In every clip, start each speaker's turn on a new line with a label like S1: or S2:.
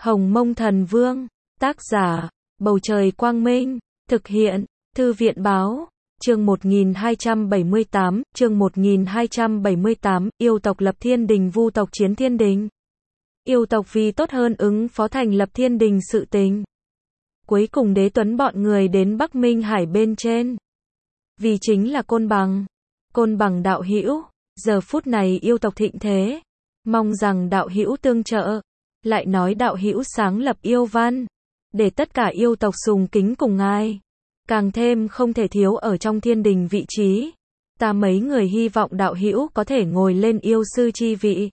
S1: Hồng Mông Thần Vương, tác giả, Bầu Trời Quang Minh, thực hiện, Thư viện Báo, chương 1278, yêu tộc lập thiên đình vu tộc chiến thiên đình. Yêu tộc vì tốt hơn ứng phó thành lập thiên đình sự tình. Cuối cùng Đế Tuấn bọn người đến Bắc Minh Hải bên trên. Vì chính là Côn Bằng đạo hữu, giờ phút này yêu tộc thịnh thế, mong rằng đạo hữu tương trợ. Lại nói đạo hữu sáng lập yêu văn, để tất cả yêu tộc sùng kính cùng ngài. Càng thêm không thể thiếu ở trong thiên đình vị trí. Ta mấy người hy vọng đạo hữu có thể ngồi lên yêu sư chi vị.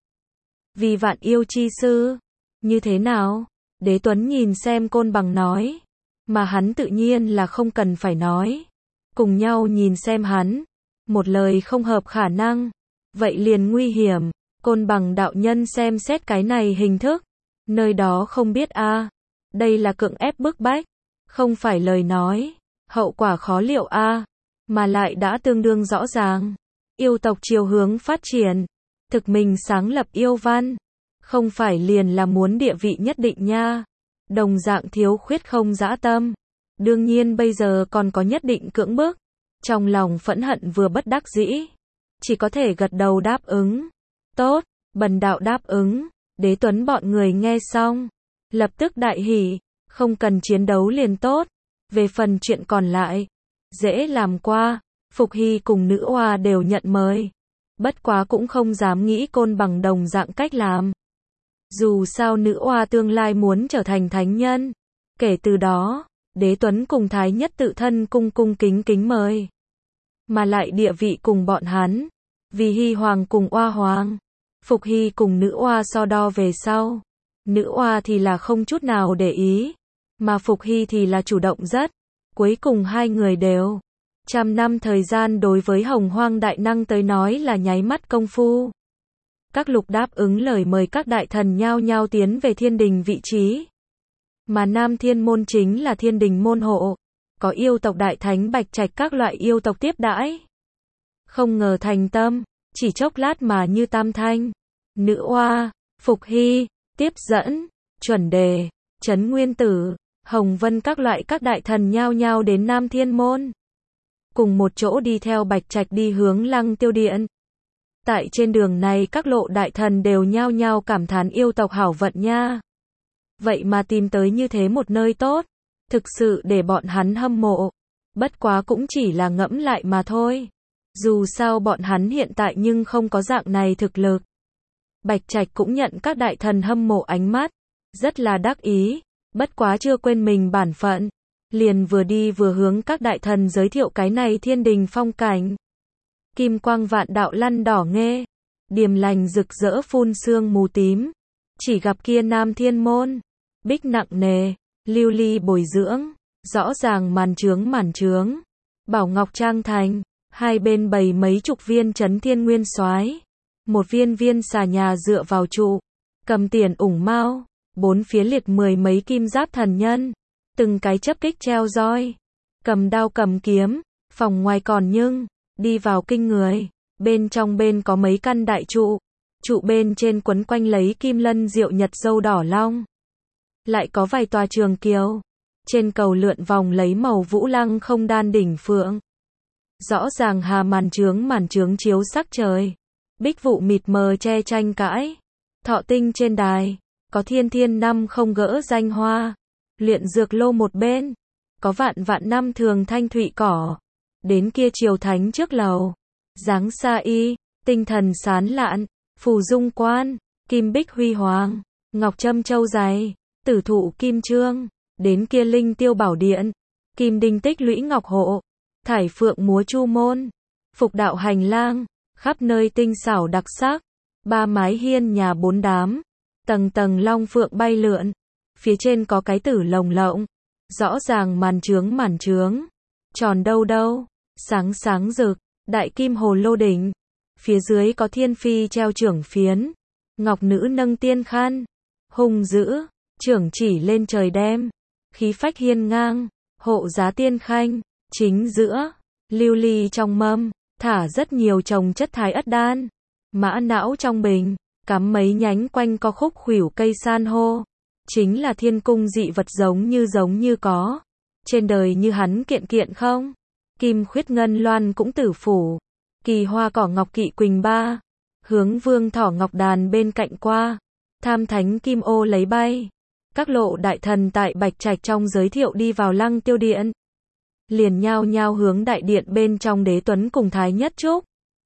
S1: Vì vạn yêu chi sư, như thế nào? Đế Tuấn nhìn xem Côn Bằng nói, mà hắn tự nhiên là không cần phải nói. Cùng nhau nhìn xem hắn, một lời không hợp khả năng, vậy liền nguy hiểm. Côn Bằng đạo nhân xem xét cái này hình thức, nơi đó không biết a, đây là cưỡng ép bức bách, không phải lời nói, hậu quả khó liệu a, mà lại đã tương đương rõ ràng. Yêu tộc chiều hướng phát triển, thực mình sáng lập yêu văn, không phải liền là muốn địa vị nhất định nha. Đồng dạng thiếu khuyết không dã tâm, đương nhiên bây giờ còn có nhất định cưỡng bức. Trong lòng phẫn hận vừa bất đắc dĩ, chỉ có thể gật đầu đáp ứng. Tốt, bần đạo đáp ứng. Đế Tuấn bọn người nghe xong, lập tức đại hỉ, không cần chiến đấu liền tốt. Về phần chuyện còn lại, dễ làm qua. Phục Hy cùng nữ oa đều nhận mời, bất quá cũng không dám nghĩ Côn Bằng đồng dạng cách làm. Dù sao nữ oa tương lai muốn trở thành thánh nhân. Kể từ đó, Đế Tuấn cùng Thái Nhất tự thân cung kính mời. Mà lại địa vị cùng bọn hắn, vì Hy Hoàng cùng Oa Hoàng. Phục Hy cùng nữ oa so đo về sau. Nữ oa thì là không chút nào để ý, mà Phục Hy thì là chủ động rất. Cuối cùng hai người đều. 100 năm thời gian đối với Hồng Hoang đại năng tới nói là nháy mắt công phu. Các lục đáp ứng lời mời các đại thần nhao nhao tiến về thiên đình vị trí. Mà Nam Thiên Môn chính là thiên đình môn hộ, có yêu tộc đại thánh Bạch Trạch các loại yêu tộc tiếp đãi. Không ngờ thành tâm, chỉ chốc lát mà như tam thanh, nữ oa, Phục Hy, tiếp dẫn, chuẩn đề, Trấn Nguyên Tử, Hồng Vân các loại các đại thần nhao nhao đến Nam Thiên Môn. Cùng một chỗ đi theo Bạch Trạch đi hướng Lăng Tiêu Điện. Tại trên đường này các lộ đại thần đều nhao nhao cảm thán yêu tộc hảo vận nha. Vậy mà tìm tới như thế một nơi tốt, thực sự để bọn hắn hâm mộ. Bất quá cũng chỉ là ngẫm lại mà thôi. Dù sao bọn hắn hiện tại nhưng không có dạng này thực lực. Bạch Trạch cũng nhận các đại thần hâm mộ ánh mắt, rất là đắc ý, bất quá chưa quên mình bản phận. Liền vừa đi vừa hướng các đại thần giới thiệu cái này thiên đình phong cảnh. Kim quang vạn đạo lăn đỏ nghê, điềm lành rực rỡ phun sương mù tím. Chỉ gặp kia Nam Thiên Môn, bích nặng nề, lưu ly bồi dưỡng, rõ ràng màn trướng. Bảo ngọc trang thành, hai bên bày mấy chục viên Trấn Thiên Nguyên Soái, một viên xà nhà dựa vào trụ, cầm tiền ủng mao, bốn phía liệt 10 mấy kim giáp thần nhân, từng cái chấp kích treo roi, cầm đao cầm kiếm, phòng ngoài còn nhưng đi vào kinh người. Bên trong bên có mấy căn đại trụ, trụ bên trên quấn quanh lấy kim lân diệu nhật dâu đỏ long. Lại có vài tòa trường kiều, trên cầu lượn vòng lấy màu vũ lăng không đan đỉnh phượng. Rõ ràng hà màn trướng chiếu sắc trời, bích vụ mịt mờ che tranh cãi. Thọ tinh trên đài, có thiên năm không gỡ danh hoa. Luyện dược lô một bên, có vạn năm thường thanh thụy cỏ. Đến kia triều thánh trước lầu, dáng sa y, tinh thần sán lạn, phù dung quan, kim bích huy hoàng, ngọc trâm châu dày, tử thụ kim trương. Đến kia linh tiêu bảo điện, kim đinh tích lũy ngọc hộ, thải phượng múa chu môn, phục đạo hành lang, khắp nơi tinh xảo đặc sắc. Ba mái hiên nhà bốn đám, tầng long phượng bay lượn, phía trên có cái tử lồng lộng, rõ ràng màn trướng, tròn đâu, sáng rực, đại kim hồ lô đỉnh, phía dưới có thiên phi treo trưởng phiến, ngọc nữ nâng tiên khăn, hung dữ, trưởng chỉ lên trời đem, khí phách hiên ngang, hộ giá tiên khanh, chính giữa, lưu ly trong mâm, thả rất nhiều trồng chất thái ất đan, mã não trong bình, cắm mấy nhánh quanh co khúc khuỷu cây san hô. chính là thiên cung dị vật giống như có. Trên đời như hắn kiện kiện không? Kim khuyết ngân loan cũng tử phủ. Kỳ hoa cỏ ngọc kỵ quỳnh ba. Hướng vương thỏ ngọc đàn bên cạnh qua. Tham thánh kim ô lấy bay. Các lộ đại thần tại Bạch Trạch trong giới thiệu đi vào Lăng Tiêu Điện. Liền nhao nhao hướng đại điện bên trong Đế Tuấn cùng Thái Nhất chúc.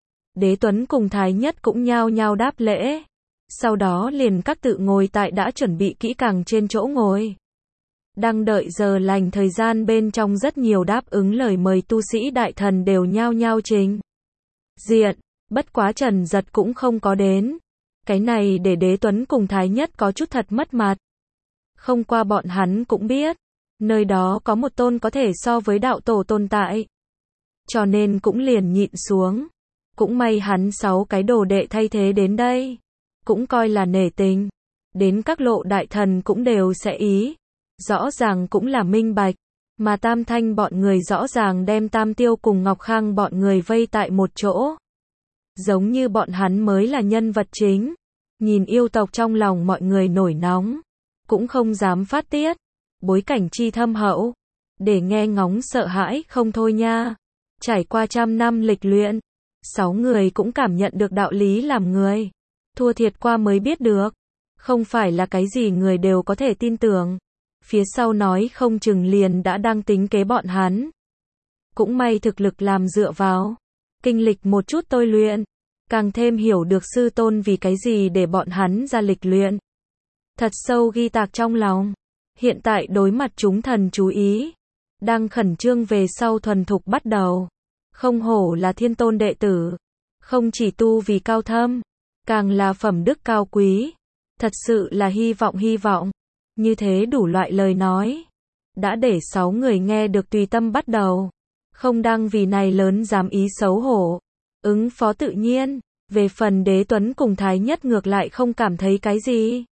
S1: Đế Tuấn cùng Thái Nhất cũng nhao nhao đáp lễ. Sau đó liền các tự ngồi tại đã chuẩn bị kỹ càng trên chỗ ngồi. Đang đợi giờ lành thời gian bên trong rất nhiều đáp ứng lời mời tu sĩ đại thần đều nhao nhao trình diện, bất quá Trần Giật cũng không có đến. Cái này để Đế Tuấn cùng Thái Nhất có chút thật mất mặt. Không qua bọn hắn cũng biết, nơi đó có một tôn có thể so với đạo tổ tồn tại. Cho nên cũng liền nhịn xuống. Cũng may hắn 6 cái đồ đệ thay thế đến đây. Cũng coi là nể tình. Đến các lộ đại thần cũng đều sẽ ý. Rõ ràng cũng là minh bạch. Mà Tam Thanh bọn người rõ ràng đem Tam Tiêu cùng Ngọc Khang bọn người vây tại một chỗ. Giống như bọn hắn mới là nhân vật chính. Nhìn yêu tộc trong lòng mọi người nổi nóng. Cũng không dám phát tiết. Bối cảnh chi thâm hậu. Để nghe ngóng sợ hãi không thôi nha. Trải qua 100 năm lịch luyện. 6 người cũng cảm nhận được đạo lý làm người. Thua thiệt qua mới biết được. Không phải là cái gì người đều có thể tin tưởng. Phía sau nói không chừng liền đã đang tính kế bọn hắn. Cũng may thực lực làm dựa vào. Kinh lịch một chút tôi luyện. Càng thêm hiểu được sư tôn vì cái gì để bọn hắn ra lịch luyện. Thật sâu ghi tạc trong lòng. Hiện tại đối mặt chúng thần chú ý. Đang khẩn trương về sau thuần thục bắt đầu. Không hổ là thiên tôn đệ tử. Không chỉ tu vì cao thâm. Càng là phẩm đức cao quý. Thật sự là hy vọng. Như thế đủ loại lời nói. Đã để 6 người nghe được tùy tâm bắt đầu. Không đang vì này lớn dám ý xấu hổ. Ứng phó tự nhiên. Về phần Đế Tuấn cùng Thái Nhất ngược lại không cảm thấy cái gì.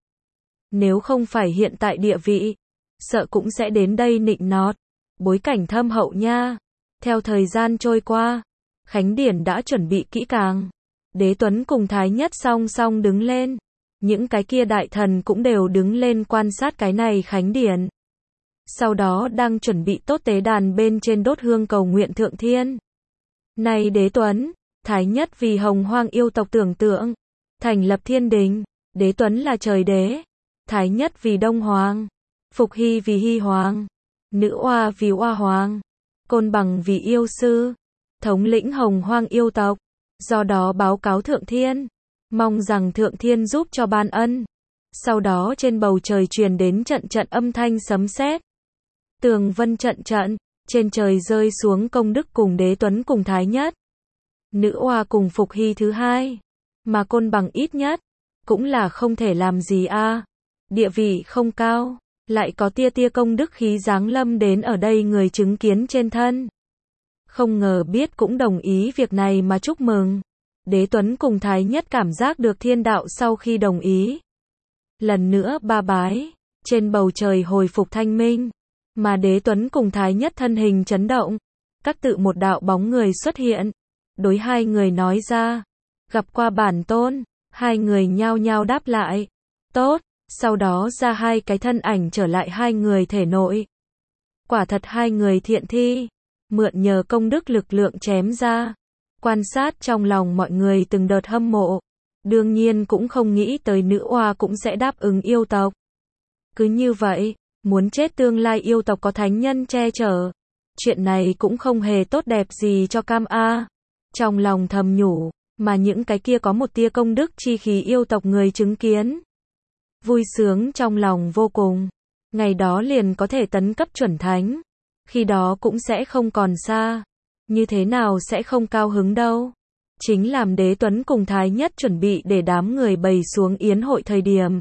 S1: Nếu không phải hiện tại địa vị. Sợ cũng sẽ đến đây nịnh nọt. Bối cảnh thâm hậu nha. Theo thời gian trôi qua. Khánh điển đã chuẩn bị kỹ càng. Đế Tuấn cùng Thái Nhất song song đứng lên. Những cái kia đại thần cũng đều đứng lên quan sát cái này khánh điển. Sau đó đang chuẩn bị tốt tế đàn bên trên đốt hương cầu nguyện thượng thiên. Này Đế Tuấn, Thái Nhất vì hồng hoang yêu tộc tưởng tượng. Thành lập thiên đình. Đế Tuấn là trời đế. Thái Nhất vì đông hoàng. Phục Hy vì hy hoàng. Nữ oa vì oa hoàng. Côn Bằng vì yêu sư. Thống lĩnh hồng hoang yêu tộc. Do đó báo cáo thượng thiên. Mong rằng thượng thiên giúp cho ban ân. Sau đó trên bầu trời truyền đến trận trận âm thanh sấm sét. Tường vân trận trận. Trên trời rơi xuống công đức cùng Đế Tuấn cùng Thái Nhất. Nữ oa cùng Phục Hy thứ hai. Mà Côn Bằng ít nhất. Cũng là không thể làm gì a. Địa vị không cao. Lại có tia công đức khí giáng lâm đến ở đây người chứng kiến trên thân. Không ngờ biết cũng đồng ý việc này mà chúc mừng. Đế Tuấn cùng Thái Nhất cảm giác được thiên đạo sau khi đồng ý. Lần nữa ba bái. Trên bầu trời hồi phục thanh minh. Mà Đế Tuấn cùng Thái Nhất thân hình chấn động. Các tự một đạo bóng người xuất hiện. Đối hai người nói ra. Gặp qua bản tôn. Hai người nhao nhao đáp lại. Tốt. Sau đó ra hai cái thân ảnh trở lại hai người thể nội. Quả thật hai người thiện thi. Mượn nhờ công đức lực lượng chém ra. Quan sát trong lòng mọi người từng đợt hâm mộ. Đương nhiên cũng không nghĩ tới nữ oa cũng sẽ đáp ứng yêu tộc. Cứ như vậy, muốn chết tương lai yêu tộc có thánh nhân che chở. Chuyện này cũng không hề tốt đẹp gì cho Cam A. Trong lòng thầm nhủ, mà những cái kia có một tia công đức chi khí yêu tộc người chứng kiến. Vui sướng trong lòng vô cùng. Ngày đó liền có thể tấn cấp chuẩn thánh. Khi đó cũng sẽ không còn xa. Như thế nào sẽ không cao hứng đâu. Chính làm Đế Tuấn cùng Thái Nhất chuẩn bị để đám người bày xuống yến hội thời điểm.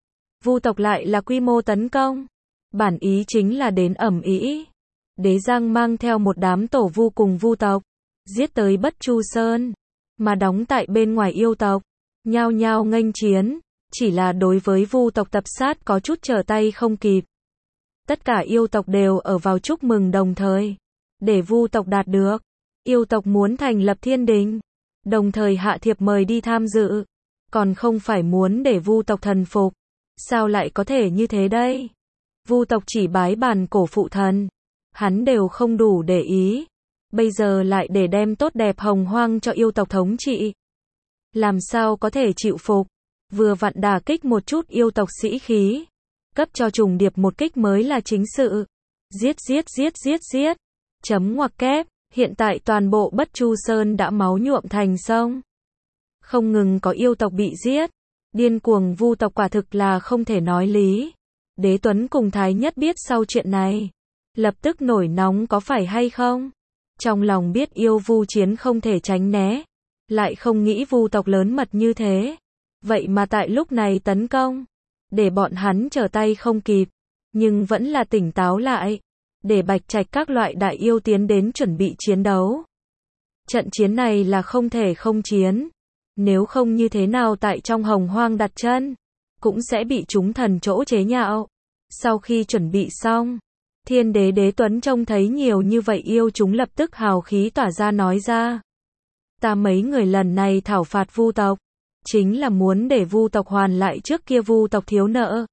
S1: Vu tộc lại là quy mô tấn công. Bản ý chính là đến ẩm ý. Đế Giang mang theo một đám tổ vu cùng vu tộc. Giết tới Bất Chu Sơn. Mà đóng tại bên ngoài yêu tộc. Nhao nhao nghênh chiến. Chỉ là đối với vu tộc tập sát có chút trở tay không kịp. Tất cả yêu tộc đều ở vào chúc mừng đồng thời. Để vu tộc đạt được. Yêu tộc muốn thành lập thiên đình. Đồng thời hạ thiệp mời đi tham dự. Còn không phải muốn để vu tộc thần phục. Sao lại có thể như thế đây? Vu tộc chỉ bái bàn cổ phụ thần, hắn đều không đủ để ý, bây giờ lại để đem tốt đẹp hồng hoang cho yêu tộc thống trị. Làm sao có thể chịu phục, vừa vặn đả kích một chút yêu tộc sĩ khí, cấp cho trùng điệp một kích mới là chính sự. Giết. Chấm ngoặc kép, hiện tại toàn bộ Bất Chu Sơn đã máu nhuộm thành sông. Không ngừng có yêu tộc bị giết, điên cuồng Vu tộc quả thực là không thể nói lý. Đế Tuấn cùng Thái Nhất biết sau chuyện này, lập tức nổi nóng có phải hay không? Trong lòng biết yêu Vu chiến không thể tránh né, lại không nghĩ Vu tộc lớn mật như thế. Vậy mà tại lúc này tấn công, để bọn hắn trở tay không kịp, nhưng vẫn là tỉnh táo lại, để Bạch Trạch các loại đại yêu tiến đến chuẩn bị chiến đấu. Trận chiến này là không thể không chiến, nếu không như thế nào tại trong hồng hoang đặt chân, cũng sẽ bị chúng thần chỗ chế nhạo. Sau khi chuẩn bị xong, Thiên Đế Đế Tuấn trông thấy nhiều như vậy yêu chúng lập tức hào khí tỏa ra nói ra. Ta mấy người lần này thảo phạt Vu tộc, chính là muốn để Vu tộc hoàn lại trước kia Vu tộc thiếu nợ.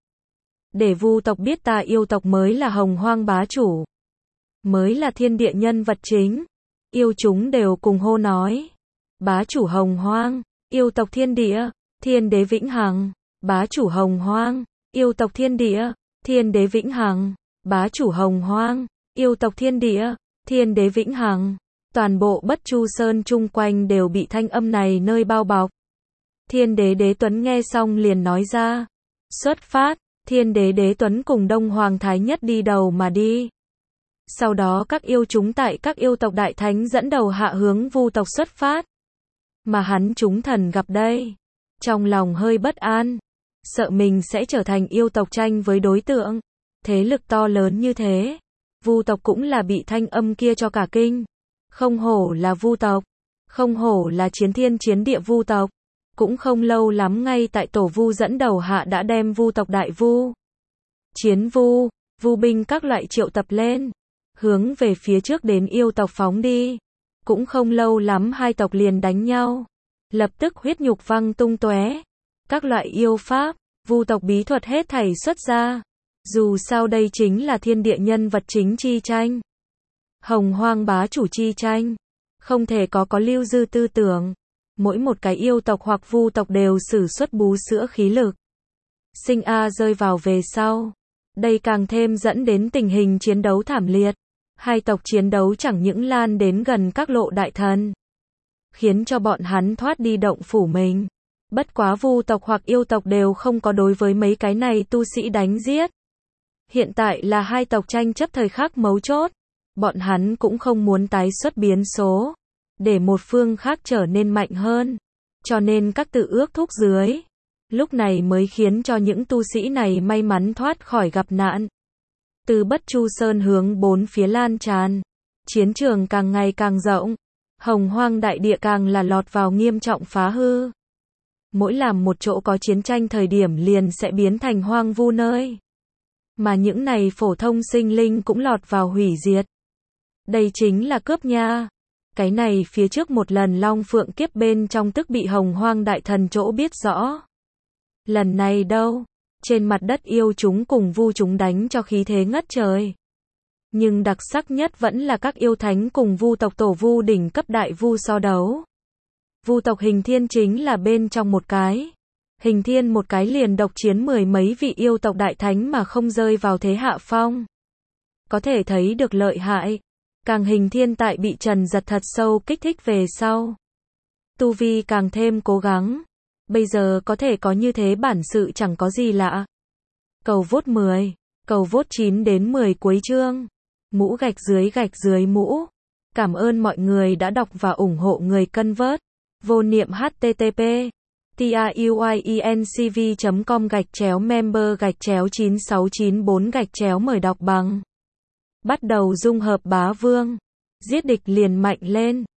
S1: Để Vu tộc biết ta yêu tộc mới là hồng hoang bá chủ, mới là thiên địa nhân vật chính. Yêu chúng đều cùng hô nói. Bá chủ hồng hoang, yêu tộc thiên địa, thiên đế vĩnh hằng. Bá chủ hồng hoang, yêu tộc thiên địa, thiên đế vĩnh hằng. Bá chủ hồng hoang, yêu tộc thiên địa, thiên đế vĩnh hằng. Toàn bộ Bất Chu Sơn chung quanh đều bị thanh âm này nơi bao bọc. Thiên Đế Đế Tuấn nghe xong liền nói ra. Xuất phát, Thiên Đế Đế Tuấn cùng Đông Hoàng Thái Nhất đi đầu mà đi. Sau đó các yêu chúng tại các yêu tộc đại thánh dẫn đầu hạ hướng Vu tộc xuất phát. Mà hắn chúng thần gặp đây, trong lòng hơi bất an, sợ mình sẽ trở thành yêu tộc tranh với đối tượng. Thế lực to lớn như thế, Vu tộc cũng là bị thanh âm kia cho cả kinh. Không hổ là Vu tộc, không hổ là chiến thiên chiến địa Vu tộc. Cũng không lâu lắm ngay tại tổ Vu dẫn đầu hạ đã đem Vu tộc đại Vu, chiến Vu, Vu binh các loại triệu tập lên, hướng về phía trước đến yêu tộc phóng đi. Cũng không lâu lắm hai tộc liền đánh nhau, lập tức huyết nhục văng tung tóe, các loại yêu pháp, Vu tộc bí thuật hết thảy xuất ra. Dù sao đây chính là thiên địa nhân vật chính chi tranh, hồng hoang bá chủ chi tranh, không thể có lưu dư tư tưởng. Mỗi một cái yêu tộc hoặc Vu tộc đều sử xuất bú sữa khí lực. Sinh A rơi vào về sau. Đây càng thêm dẫn đến tình hình chiến đấu thảm liệt. Hai tộc chiến đấu chẳng những lan đến gần các lộ đại thần, khiến cho bọn hắn thoát đi động phủ mình. Bất quá Vu tộc hoặc yêu tộc đều không có đối với mấy cái này tu sĩ đánh giết. Hiện tại là hai tộc tranh chấp thời khắc mấu chốt. Bọn hắn cũng không muốn tái xuất biến số, để một phương khác trở nên mạnh hơn. Cho nên các tự ước thúc dưới, lúc này mới khiến cho những tu sĩ này may mắn thoát khỏi gặp nạn. Từ Bất Chu Sơn hướng bốn phía lan tràn, chiến trường càng ngày càng rộng, hồng hoang đại địa càng là lọt vào nghiêm trọng phá hư. Mỗi làm một chỗ có chiến tranh thời điểm liền sẽ biến thành hoang vu nơi. Mà những này phổ thông sinh linh cũng lọt vào hủy diệt. Đây chính là cướp nha. Cái này phía trước một lần Long Phượng kiếp bên trong tức bị hồng hoang đại thần chỗ biết rõ. Lần này đâu, trên mặt đất yêu chúng cùng Vu chúng đánh cho khí thế ngất trời. Nhưng đặc sắc nhất vẫn là các yêu thánh cùng Vu tộc tổ Vu đỉnh cấp đại Vu so đấu. Vu tộc Hình Thiên chính là bên trong một cái. Hình Thiên một cái liền độc chiến mười mấy vị yêu tộc đại thánh mà không rơi vào thế hạ phong. Có thể thấy được lợi hại. Càng Hình Thiên tại bị Trần Giật thật sâu kích thích về sau, tu vi càng thêm cố gắng. Bây giờ có thể có như thế bản sự chẳng có gì lạ. Cầu vote 10, cầu vote 9 đến 10 cuối chương. Mũ gạch dưới mũ. Cảm ơn mọi người đã đọc và ủng hộ người cân vớt. Vô niệm http truyencv.com/member/9694 mời đọc bằng. Bắt đầu dung hợp bá vương. Giết địch liền mạnh lên.